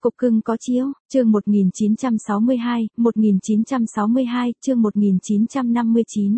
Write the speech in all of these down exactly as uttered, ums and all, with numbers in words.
Cục cưng có chiếu, chương một nghìn chín trăm sáu mươi hai, một nghìn chín trăm sáu mươi hai, chương một nghìn chín trăm năm mươi chín.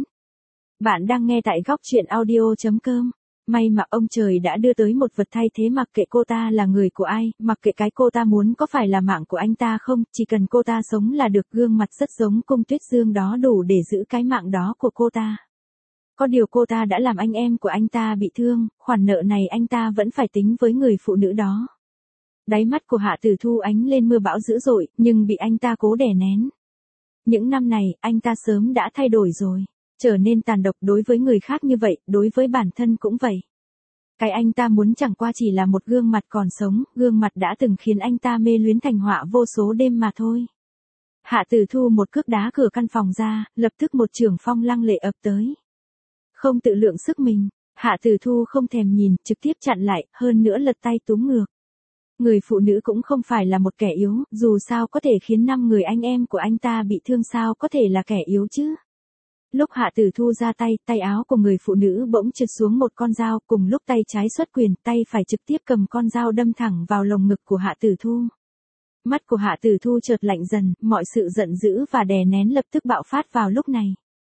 Bạn đang nghe tại góc truyện audio chấm com. May mà ông trời đã đưa tới một vật thay thế, mặc kệ cô ta là người của ai, mặc kệ cái cô ta muốn có phải là mạng của anh ta không, chỉ cần cô ta sống là được. Gương mặt rất giống Cung Tuyết Dương đó đủ để giữ cái mạng đó của cô ta. Có điều cô ta đã làm anh em của anh ta bị thương, khoản nợ này anh ta vẫn phải tính với người phụ nữ đó. Đáy mắt của Hạ Tử Thu ánh lên mưa bão dữ dội, nhưng bị anh ta cố đè nén. Những năm này, anh ta sớm đã thay đổi rồi. Trở nên tàn độc đối với người khác như vậy, đối với bản thân cũng vậy. Cái anh ta muốn chẳng qua chỉ là một gương mặt còn sống, gương mặt đã từng khiến anh ta mê luyến thành họa vô số đêm mà thôi. Hạ Tử Thu một cước đá cửa căn phòng ra, lập tức một chưởng phong lăng lệ ập tới. Không tự lượng sức mình, Hạ Tử Thu không thèm nhìn, trực tiếp chặn lại, hơn nữa lật tay túm ngược. Người phụ nữ cũng không phải là một kẻ yếu, dù sao có thể khiến năm người anh em của anh ta bị thương, sao có thể là kẻ yếu chứ. Lúc Hạ Tử Thu ra tay, tay áo của người phụ nữ bỗng trượt xuống một con dao, cùng lúc tay trái xuất quyền, tay phải trực tiếp cầm con dao đâm thẳng vào lồng ngực của Hạ Tử Thu. Mắt của Hạ Tử Thu chợt lạnh dần, mọi sự giận dữ và đè nén lập tức bạo phát vào lúc này.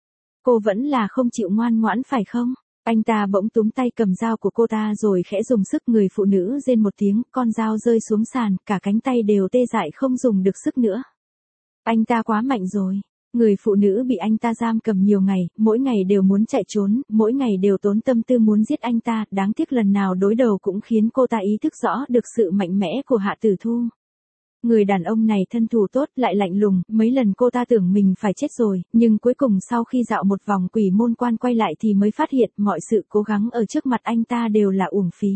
Cô vẫn là không chịu ngoan ngoãn phải không? Anh ta bỗng túm tay cầm dao của cô ta rồi khẽ dùng sức, người phụ nữ rên một tiếng, con dao rơi xuống sàn, cả cánh tay đều tê dại không dùng được sức nữa. Anh ta quá mạnh rồi. Người phụ nữ bị anh ta giam cầm nhiều ngày, mỗi ngày đều muốn chạy trốn, mỗi ngày đều tốn tâm tư muốn giết anh ta, đáng tiếc lần nào đối đầu cũng khiến cô ta ý thức rõ được sự mạnh mẽ của Hạ Tử Thu. Người đàn ông này thân thủ tốt lại lạnh lùng, mấy lần cô ta tưởng mình phải chết rồi, nhưng cuối cùng sau khi dạo một vòng quỷ môn quan quay lại thì mới phát hiện mọi sự cố gắng ở trước mặt anh ta đều là uổng phí.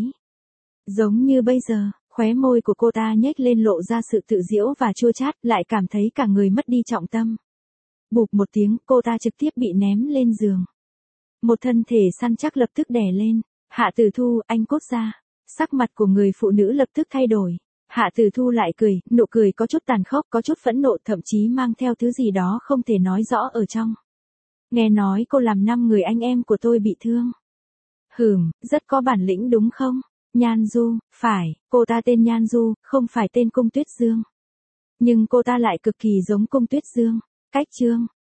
Giống như bây giờ, khóe môi của cô ta nhếch lên lộ ra sự tự giễu và chua chát, lại cảm thấy cả người mất đi trọng tâm. Bụp một tiếng, cô ta trực tiếp bị ném lên giường. Một thân thể săn chắc lập tức đè lên. Hạ Tử Thu, anh cút ra. Sắc mặt của người phụ nữ lập tức thay đổi. Hạ Tử Thu lại cười, nụ cười có chút tàn khốc, có chút phẫn nộ, thậm chí mang theo thứ gì đó không thể nói rõ ở trong. Nghe nói cô làm năm người anh em của tôi bị thương. Hừm, rất có bản lĩnh đúng không? Nhan Du, phải, cô ta tên Nhan Du, không phải tên Cung Tuyết Dương. Nhưng cô ta lại cực kỳ giống Cung Tuyết Dương. Cách chương,